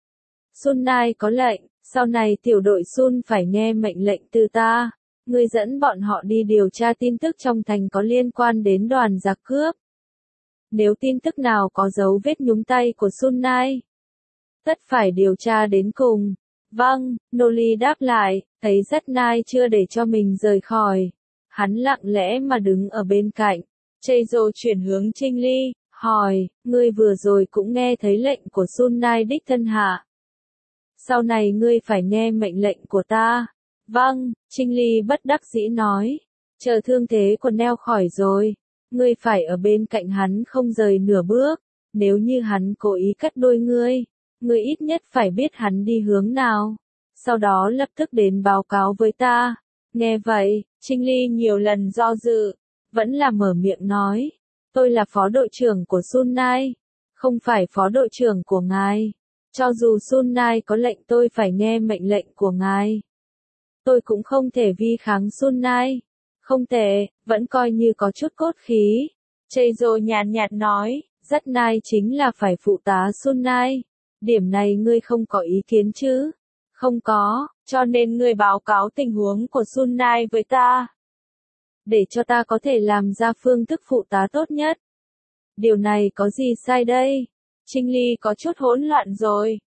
Speaker 1: Sunai có lệnh, sau này tiểu đội Sun phải nghe mệnh lệnh từ ta. Ngươi dẫn bọn họ đi điều tra tin tức trong thành có liên quan đến đoàn giặc cướp. Nếu tin tức nào có dấu vết nhúng tay của Sunai, tất phải điều tra đến cùng. Vâng, Noli đáp lại, thấy rất nai chưa để cho mình rời khỏi. Hắn lặng lẽ mà đứng ở bên cạnh. Chayzo chuyển hướng Trinh Ly, hỏi, ngươi vừa rồi cũng nghe thấy lệnh của Sunai đích thân hạ. Sau này ngươi phải nghe mệnh lệnh của ta. Vâng, Trinh Ly bất đắc dĩ nói. Chờ thương thế của Neo khỏi rồi, ngươi phải ở bên cạnh hắn không rời nửa bước. Nếu như hắn cố ý cắt đôi ngươi ít nhất phải biết hắn đi hướng nào. Sau đó lập tức đến báo cáo với ta. Nghe vậy, Trinh Ly nhiều lần do dự, vẫn là mở miệng nói. Tôi là phó đội trưởng của Sunai, không phải phó đội trưởng của ngài. Cho dù Sunai có lệnh tôi phải nghe mệnh lệnh của ngài. Tôi cũng không thể vi kháng Sunai. Không tệ, vẫn coi như có chút cốt khí. Chayzo nhàn nhạt nói, rất nai chính là phải phụ tá Sunai. Điểm này ngươi không có ý kiến chứ? Không có, cho nên ngươi báo cáo tình huống của Sunai với ta. Để cho ta có thể làm ra phương thức phụ tá tốt nhất. Điều này có gì sai đây? Trinh Ly có chút hỗn loạn rồi.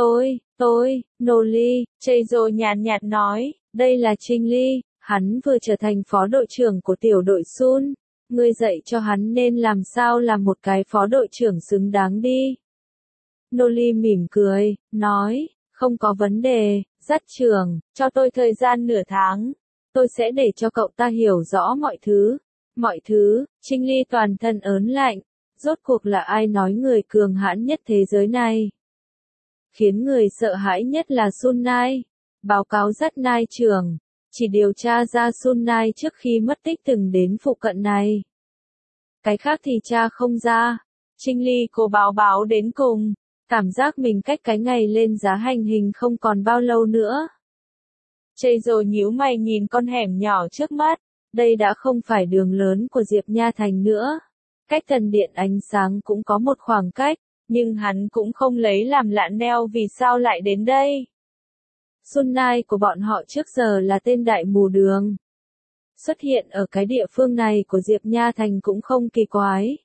Speaker 1: Noli, Chayzo nhàn nhạt nói, đây là Trinh Ly, hắn vừa trở thành phó đội trưởng của tiểu đội Sun. Ngươi dạy cho hắn nên làm sao làm một cái phó đội trưởng xứng đáng đi. Noli mỉm cười, nói, không có vấn đề, dắt trưởng, cho tôi thời gian nửa tháng. Tôi sẽ để cho cậu ta hiểu rõ mọi thứ. Mọi thứ, Trinh Ly toàn thân ớn lạnh. Rốt cuộc là ai nói người cường hãn nhất thế giới này? Khiến người sợ hãi nhất là Sun Nai. Báo cáo dắt Nai trưởng. Chỉ điều tra ra Sun Nai trước khi mất tích từng đến phụ cận này. Cái khác thì tra không ra. Trinh Ly cố báo đến cùng. Cảm giác mình cách cái ngày lên giá hành hình không còn bao lâu nữa. Chây rồi nhíu mày nhìn con hẻm nhỏ trước mắt. Đây đã không phải đường lớn của Diệp Nha Thành nữa. Cách thần điện ánh sáng cũng có một khoảng cách, nhưng hắn cũng không lấy làm lạ neo vì sao lại đến đây. Sun Nai của bọn họ trước giờ là tên đại mù đường. Xuất hiện ở cái địa phương này của Diệp Nha Thành cũng không kỳ quái.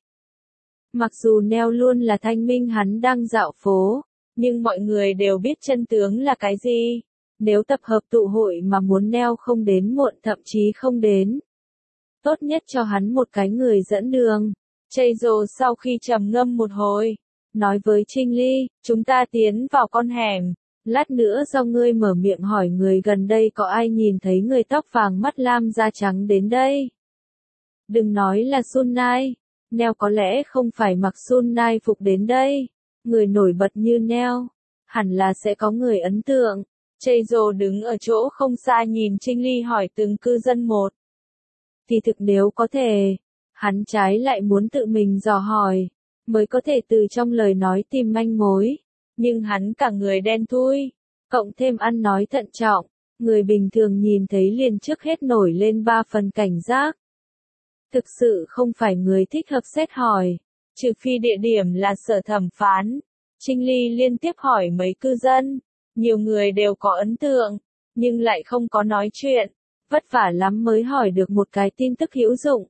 Speaker 1: Mặc dù neo luôn là thanh minh hắn đang dạo phố, nhưng mọi người đều biết chân tướng là cái gì. Nếu tập hợp tụ hội mà muốn neo không đến muộn thậm chí không đến. Tốt nhất cho hắn một cái người dẫn đường. Chây rồ sau khi trầm ngâm một hồi, nói với Trinh Ly, chúng ta tiến vào con hẻm. Lát nữa do ngươi mở miệng hỏi người gần đây có ai nhìn thấy người tóc vàng mắt lam da trắng đến đây. Đừng nói là Sun Nai. Neo có lẽ không phải mặc Sun Nai phục đến đây. Người nổi bật như Neo. Hẳn là sẽ có người ấn tượng. Chây rồ đứng ở chỗ không xa nhìn Trinh Ly hỏi từng cư dân một. Thì thực nếu có thể, hắn trái lại muốn tự mình dò hỏi, mới có thể từ trong lời nói tìm manh mối. Nhưng hắn cả người đen thui, cộng thêm ăn nói thận trọng, người bình thường nhìn thấy liền trước hết nổi lên 3 phần cảnh giác. Thực sự không phải người thích hợp xét hỏi, trừ phi địa điểm là sở thẩm phán. Trinh Ly liên tiếp hỏi mấy cư dân, nhiều người đều có ấn tượng, nhưng lại không có nói chuyện, vất vả lắm mới hỏi được một cái tin tức hữu dụng.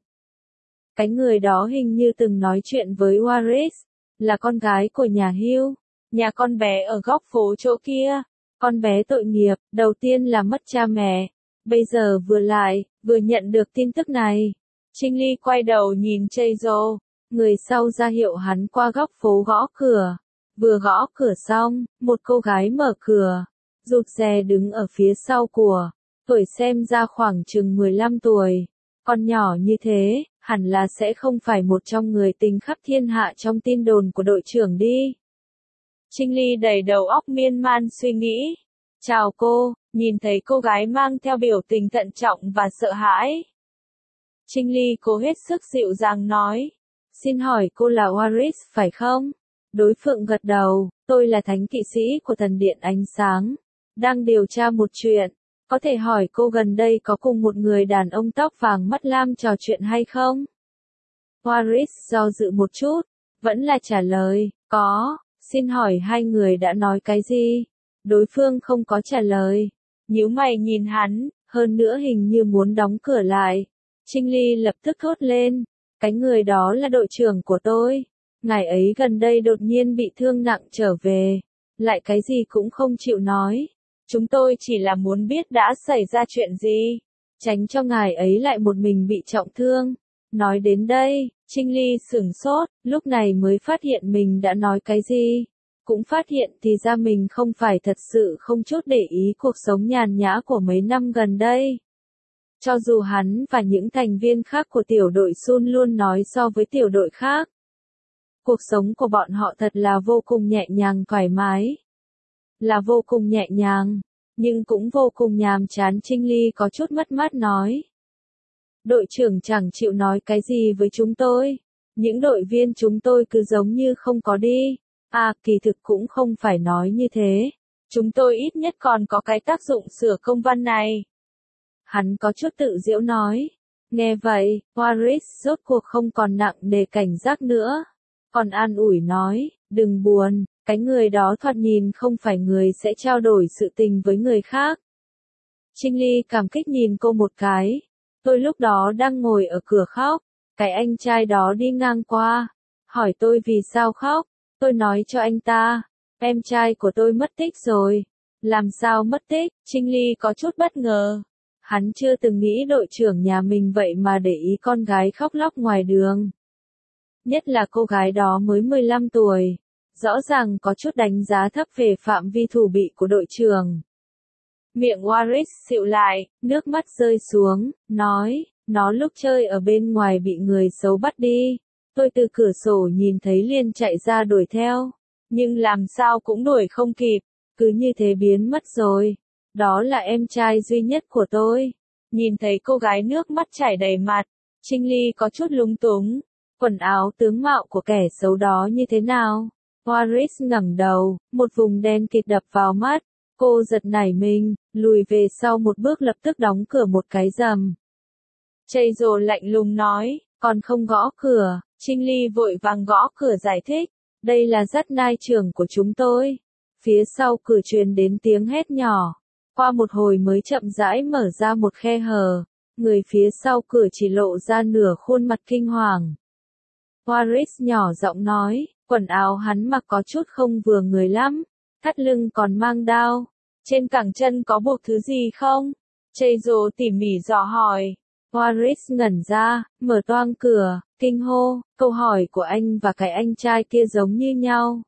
Speaker 1: Cái người đó hình như từng nói chuyện với Waris, là con gái của nhà Hugh, nhà con bé ở góc phố chỗ kia. Con bé tội nghiệp, đầu tiên là mất cha mẹ, bây giờ vừa nhận được tin tức này. Trinh Ly quay đầu nhìn Cheizo, người sau ra hiệu hắn qua góc phố gõ cửa. Vừa gõ cửa xong, một cô gái mở cửa, rụt rè đứng ở phía sau của, tuổi xem ra khoảng chừng 15 tuổi. Con nhỏ như thế, hẳn là sẽ không phải một trong người tình khắp thiên hạ trong tin đồn của đội trưởng đi. Trinh Ly đầy đầu óc miên man suy nghĩ. Chào cô, nhìn thấy cô gái mang theo biểu tình thận trọng và sợ hãi. Trinh Ly cố hết sức dịu dàng nói. Xin hỏi cô là Waris phải không? Đối phương gật đầu, tôi là thánh kỵ sĩ của thần điện ánh sáng. Đang điều tra một chuyện. Có thể hỏi cô gần đây có cùng một người đàn ông tóc vàng mắt lam trò chuyện hay không? Waris do dự một chút, vẫn là trả lời, có. Xin hỏi hai người đã nói cái gì? Đối phương không có trả lời. Nhíu mày nhìn hắn, hơn nữa hình như muốn đóng cửa lại. Trinh Ly lập tức thốt lên. Cái người đó là đội trưởng của tôi. Ngài ấy gần đây đột nhiên bị thương nặng trở về. Lại cái gì cũng không chịu nói. Chúng tôi chỉ là muốn biết đã xảy ra chuyện gì. Tránh cho ngài ấy lại một mình bị trọng thương. Nói đến đây, Trinh Ly sửng sốt, lúc này mới phát hiện mình đã nói cái gì. Cũng phát hiện thì ra mình không phải thật sự không chút để ý cuộc sống nhàn nhã của mấy năm gần đây. Cho dù hắn và những thành viên khác của tiểu đội Sun luôn nói so với tiểu đội khác. Cuộc sống của bọn họ thật là vô cùng nhẹ nhàng thoải mái. Là vô cùng nhẹ nhàng, nhưng cũng vô cùng nhàm chán. Trinh Ly có chút mất mát nói. Đội trưởng chẳng chịu nói cái gì với chúng tôi. Những đội viên chúng tôi cứ giống như không có đi. À, kỳ thực cũng không phải nói như thế. Chúng tôi ít nhất còn có cái tác dụng sửa công văn này. Hắn có chút tự giễu nói. Nghe vậy, Waris rốt cuộc không còn nặng nề cảnh giác nữa. Còn an ủi nói, đừng buồn, cái người đó thoạt nhìn không phải người sẽ trao đổi sự tình với người khác. Trinh Ly cảm kích nhìn cô một cái. Tôi lúc đó đang ngồi ở cửa khóc. Cái anh trai đó đi ngang qua. Hỏi tôi vì sao khóc. Tôi nói cho anh ta. Em trai của tôi mất tích rồi. Làm sao mất tích? Trinh Ly có chút bất ngờ. Hắn chưa từng nghĩ đội trưởng nhà mình vậy mà để ý con gái khóc lóc ngoài đường. Nhất là cô gái đó mới 15 tuổi. rõ ràng có chút đánh giá thấp về phạm vi thủ bị của đội trưởng. Miệng Waris xịu lại, nước mắt rơi xuống, nói, nó lúc chơi ở bên ngoài bị người xấu bắt đi. Tôi từ cửa sổ nhìn thấy liền chạy ra đuổi theo, nhưng làm sao cũng đuổi không kịp, cứ như thế biến mất rồi. Đó là em trai duy nhất của tôi. Nhìn thấy cô gái nước mắt chảy đầy mặt, Trinh Ly có chút lúng túng. Quần áo tướng mạo của kẻ xấu đó như thế nào? Waris ngẩng đầu, một vùng đen kịt đập vào mắt. Cô giật nảy mình, lùi về sau một bước lập tức đóng cửa một cái rầm. Chase lạnh lùng nói, còn không gõ cửa. Trinh Ly vội vàng gõ cửa giải thích, đây là dắt nai trưởng của chúng tôi. Phía sau cửa truyền đến tiếng hét nhỏ. Qua một hồi mới chậm rãi mở ra một khe hở, người phía sau cửa chỉ lộ ra nửa khuôn mặt kinh hoàng. Waris nhỏ giọng nói, quần áo hắn mặc có chút không vừa người lắm, thắt lưng còn mang đao, trên cẳng chân có buộc thứ gì không? Chase tỉ mỉ dò hỏi. Waris ngẩn ra, mở toang cửa, kinh hô, câu hỏi của anh và cái anh trai kia giống như nhau.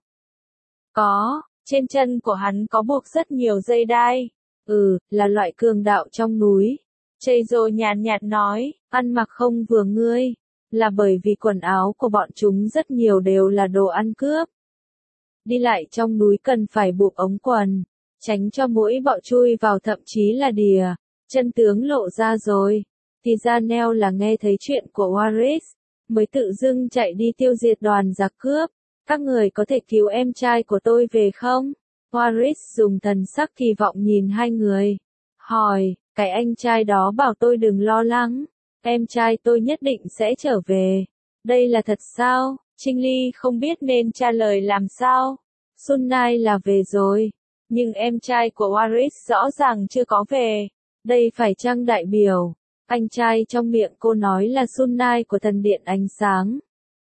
Speaker 1: Có, trên chân của hắn có buộc rất nhiều dây đai. Là loại cường đạo trong núi. Chase nhàn nhạt nói, ăn mặc không vừa ngươi, là bởi vì quần áo của bọn chúng rất nhiều đều là đồ ăn cướp. Đi lại trong núi cần phải buộc ống quần, tránh cho muỗi bọ chui vào thậm chí là đìa. Chân tướng lộ ra rồi. Thì ra Nell là nghe thấy chuyện của Waris, mới tự dưng chạy đi tiêu diệt đoàn giặc cướp. Các người có thể cứu em trai của tôi về không? Waris dùng thần sắc kỳ vọng nhìn hai người. Hỏi, cái anh trai đó bảo tôi đừng lo lắng. Em trai tôi nhất định sẽ trở về. Đây là thật sao? Trinh Ly không biết nên trả lời làm sao. Sunai là về rồi. Nhưng em trai của Waris rõ ràng chưa có về. Đây phải chăng đại biểu? Anh trai trong miệng cô nói là Sunai của thần điện ánh sáng.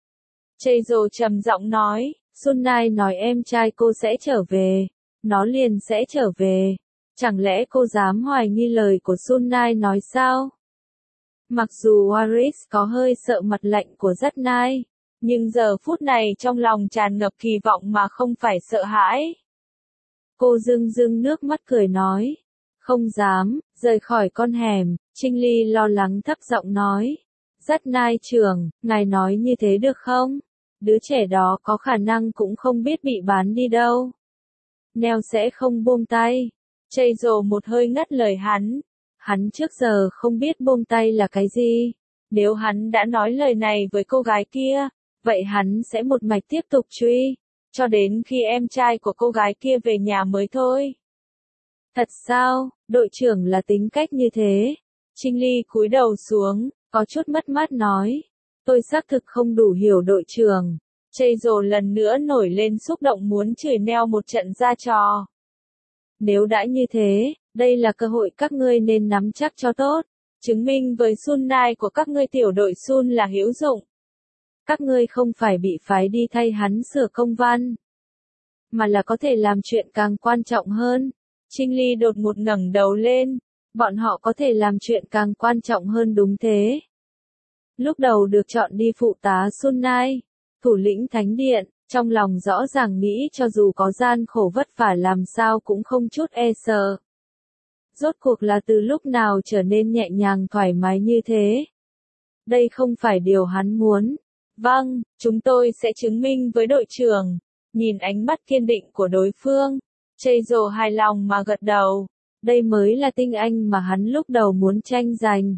Speaker 1: Chase trầm giọng nói, Sunai nói em trai cô sẽ trở về. Nó liền sẽ trở về. Chẳng lẽ cô dám hoài nghi lời của Sunai nói sao? Mặc dù Waris có hơi sợ mặt lạnh của Zatnai, nhưng giờ phút này trong lòng tràn ngập kỳ vọng mà không phải sợ hãi. Cô rưng rưng nước mắt cười nói, không dám, rời khỏi con hẻm. Trinh Ly lo lắng thấp giọng nói, Zatnai trưởng, ngài nói như thế được không? Đứa trẻ đó có khả năng cũng không biết bị bán đi đâu. Nell sẽ không buông tay. Chase một hơi ngắt lời hắn. Hắn trước giờ không biết buông tay là cái gì. Nếu hắn đã nói lời này với cô gái kia, vậy hắn sẽ một mạch tiếp tục truy, cho đến khi em trai của cô gái kia về nhà mới thôi. Thật sao, đội trưởng là tính cách như thế? Trinh Ly cúi đầu xuống, có chút mất mát nói. Tôi xác thực không đủ hiểu đội trưởng. Chase lần nữa nổi lên xúc động muốn chửi Nell một trận ra trò. Nếu đã như thế, đây là cơ hội các ngươi nên nắm chắc cho tốt. Chứng minh với Sunai của các ngươi tiểu đội Sun là hữu dụng. Các ngươi không phải bị phái đi thay hắn sửa công văn, mà là có thể làm chuyện càng quan trọng hơn. Trinh Ly đột ngột ngẩng đầu lên. Bọn họ có thể làm chuyện càng quan trọng hơn đúng thế. Lúc đầu được chọn đi phụ tá Sunai, thủ lĩnh thánh điện, trong lòng rõ ràng nghĩ cho dù có gian khổ vất vả làm sao cũng không chút e sợ. Rốt cuộc là từ lúc nào trở nên nhẹ nhàng thoải mái như thế? Đây không phải điều hắn muốn. Vâng, chúng tôi sẽ chứng minh với đội trưởng. Nhìn ánh mắt kiên định của đối phương, Chase hài lòng mà gật đầu. Đây mới là tinh anh mà hắn lúc đầu muốn tranh giành.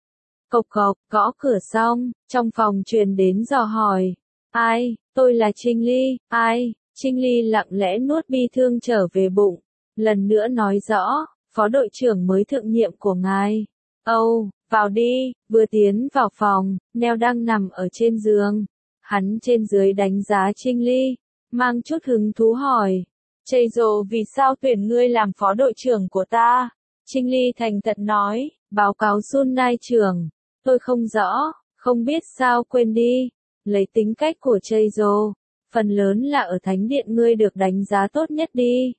Speaker 1: Cộc cộc, gõ cửa xong, trong phòng truyền đến dò hỏi. Ai, tôi là Trinh Ly, ai? Trinh Ly lặng lẽ nuốt bi thương trở về bụng. Lần nữa nói rõ, phó đội trưởng mới thượng nhiệm của ngài. Âu, vào đi. Vừa tiến vào phòng, Nell đang nằm ở trên giường. Hắn trên dưới đánh giá Trinh Ly, mang chút hứng thú hỏi. Chase, vì sao tuyển ngươi làm phó đội trưởng của ta? Trinh Ly thành thật nói, báo cáo Sunai trưởng. Tôi không rõ, không biết sao quên đi. Lấy tính cách của Chase, phần lớn là ở thánh điện ngươi được đánh giá tốt nhất đi.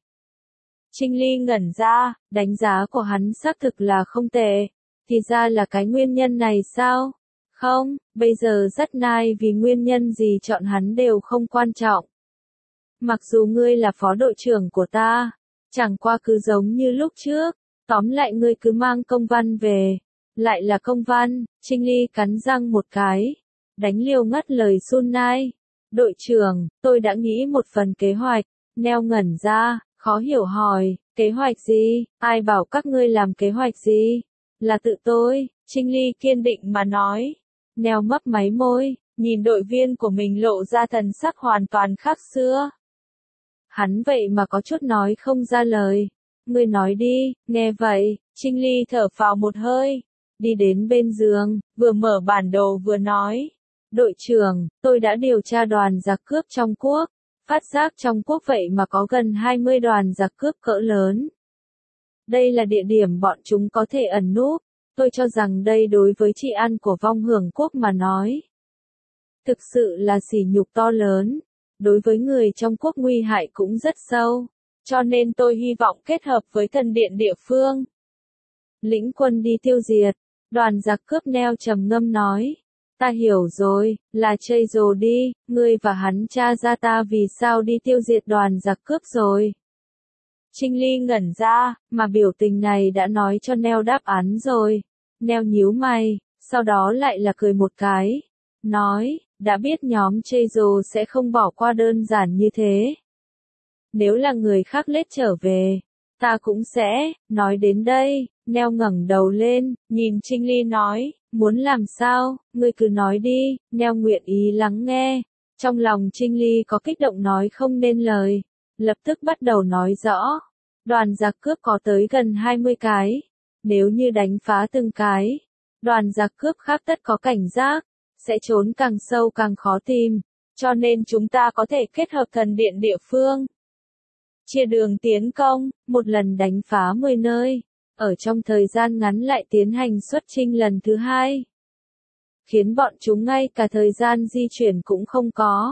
Speaker 1: Trinh Ly ngẩn ra, đánh giá của hắn xác thực là không tệ. Thì ra là cái nguyên nhân này sao? Không, bây giờ rất nai vì nguyên nhân gì chọn hắn đều không quan trọng. mặc dù ngươi là phó đội trưởng của ta, chẳng qua cứ giống như lúc trước, tóm lại ngươi cứ mang công văn về. Lại là công văn, Trinh Ly cắn răng một cái, đánh liều ngắt lời Sun Nai. Đội trưởng, tôi đã nghĩ một phần kế hoạch. Neo ngẩn ra, khó hiểu hỏi, kế hoạch gì, ai bảo các ngươi làm kế hoạch gì? Là tự tôi, Trinh Ly kiên định mà nói. Neo mấp máy môi, nhìn đội viên của mình lộ ra thần sắc hoàn toàn khác xưa. Hắn vậy mà có chút nói không ra lời. Ngươi nói đi, nghe vậy, Trinh Ly thở phào một hơi, đi đến bên giường, vừa mở bản đồ vừa nói. Đội trưởng, tôi đã điều tra đoàn giặc cướp trong quốc, phát giác trong quốc vậy mà có gần 20 đoàn giặc cướp cỡ lớn. Đây là địa điểm bọn chúng có thể ẩn núp, tôi cho rằng đây đối với trị an của vong hưởng quốc mà nói. Thực sự là sỉ nhục to lớn, đối với người trong quốc nguy hại cũng rất sâu, cho nên tôi hy vọng kết hợp với thần điện địa phương. Lĩnh quân đi tiêu diệt, đoàn giặc cướp Neo trầm ngâm nói. Ta hiểu rồi, là chây rồ đi, ngươi và hắn tra ra ta vì sao đi tiêu diệt đoàn giặc cướp rồi. Trinh Ly ngẩn ra, mà biểu tình này đã nói cho Neo đáp án rồi. Neo nhíu mày, sau đó lại là cười một cái. Nói, đã biết nhóm chây rồ sẽ không bỏ qua đơn giản như thế. Nếu là người khác lết trở về, ta cũng sẽ, nói đến đây, Neo ngẩng đầu lên, nhìn Trinh Ly nói, muốn làm sao, ngươi cứ nói đi, Neo nguyện ý lắng nghe. Trong lòng Trinh Ly có kích động nói không nên lời, lập tức bắt đầu nói rõ. Đoàn giặc cướp có tới gần 20 cái, nếu như đánh phá từng cái, đoàn giặc cướp khác tất có cảnh giác, sẽ trốn càng sâu càng khó tìm, cho nên chúng ta có thể kết hợp thần điện địa phương. Chia đường tiến công, một lần đánh phá 10 nơi, ở trong thời gian ngắn lại tiến hành xuất chinh lần thứ hai. Khiến bọn chúng ngay cả thời gian di chuyển cũng không có.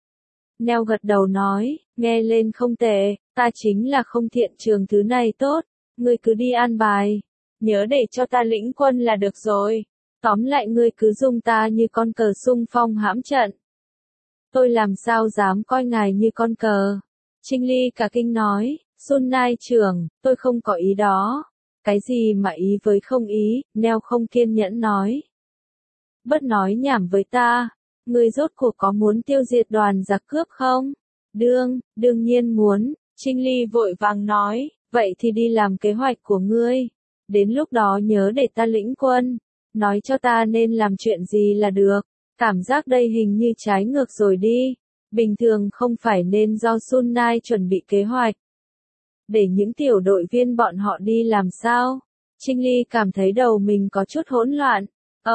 Speaker 1: Neo gật đầu nói, nghe lên không tệ, ta chính là không thiện trường thứ này tốt, ngươi cứ đi an bài, nhớ để cho ta lĩnh quân là được rồi, tóm lại ngươi cứ dùng ta như con cờ xung phong hãm trận. Tôi làm sao dám coi ngài như con cờ. Trinh Ly cả kinh nói, Sun Nai trưởng, tôi không có ý đó. Cái gì mà ý với không ý, Neo không kiên nhẫn nói. Bớt nói nhảm với ta, ngươi rốt cuộc có muốn tiêu diệt đoàn giặc cướp không? Đương nhiên muốn, Trinh Ly vội vàng nói, vậy thì đi làm kế hoạch của ngươi. Đến lúc đó nhớ để ta lĩnh quân, nói cho ta nên làm chuyện gì là được. Cảm giác đây hình như trái ngược rồi đi. Bình thường không phải nên do Sun Nai chuẩn bị kế hoạch. Để những tiểu đội viên bọn họ đi làm sao? Trinh Ly cảm thấy đầu mình có chút hỗn loạn.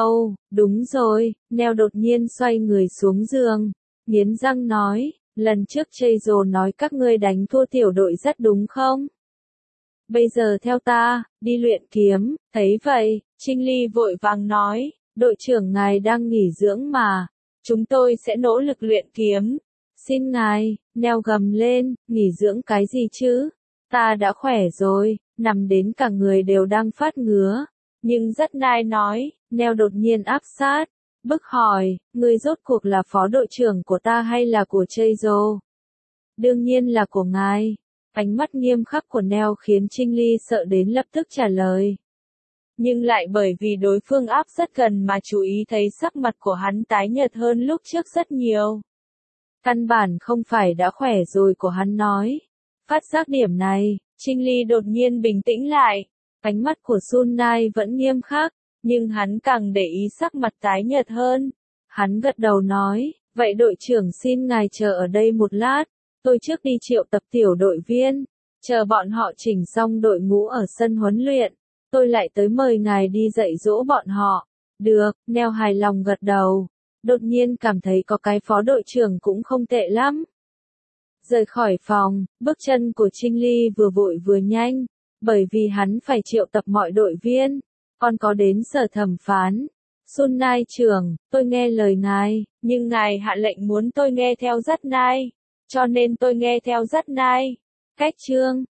Speaker 1: Đúng rồi, Neo đột nhiên xoay người xuống giường, nghiến răng nói, lần trước Chayzo nói các ngươi đánh thua tiểu đội rất đúng không? Bây giờ theo ta, đi luyện kiếm, thấy vậy, Trinh Ly vội vàng nói, đội trưởng ngài đang nghỉ dưỡng mà, chúng tôi sẽ nỗ lực luyện kiếm. Xin ngài, Neo gầm lên, nghỉ dưỡng cái gì chứ? Ta đã khỏe rồi, nằm đến cả người đều đang phát ngứa. Nhưng rất nai nói, Neo đột nhiên áp sát, bức hỏi, ngươi rốt cuộc là phó đội trưởng của ta hay là của Chayzo? Đương nhiên là của ngài. Ánh mắt nghiêm khắc của Neo khiến Trinh Ly sợ đến lập tức trả lời. Nhưng lại bởi vì đối phương áp rất gần mà chú ý thấy sắc mặt của hắn tái nhợt hơn lúc trước rất nhiều. Căn bản không phải đã khỏe rồi của hắn nói. Phát giác điểm này, Trinh Ly đột nhiên bình tĩnh lại. Ánh mắt của Sun Nai vẫn nghiêm khắc, nhưng hắn càng để ý sắc mặt tái nhợt hơn. Hắn gật đầu nói, vậy đội trưởng xin ngài chờ ở đây một lát, tôi trước đi triệu tập tiểu đội viên, chờ bọn họ chỉnh xong đội ngũ ở sân huấn luyện, tôi lại tới mời ngài đi dạy dỗ bọn họ. Được, Neo hài lòng gật đầu, đột nhiên cảm thấy có cái phó đội trưởng cũng không tệ lắm. Rời khỏi phòng, bước chân của Trinh Ly vừa vội vừa nhanh, bởi vì hắn phải triệu tập mọi đội viên, còn có đến sở thẩm phán. Sun Nai trưởng, tôi nghe lời ngài, nhưng ngài hạ lệnh muốn tôi nghe theo Dắt Nai, cho nên tôi nghe theo Dắt Nai. Cách chương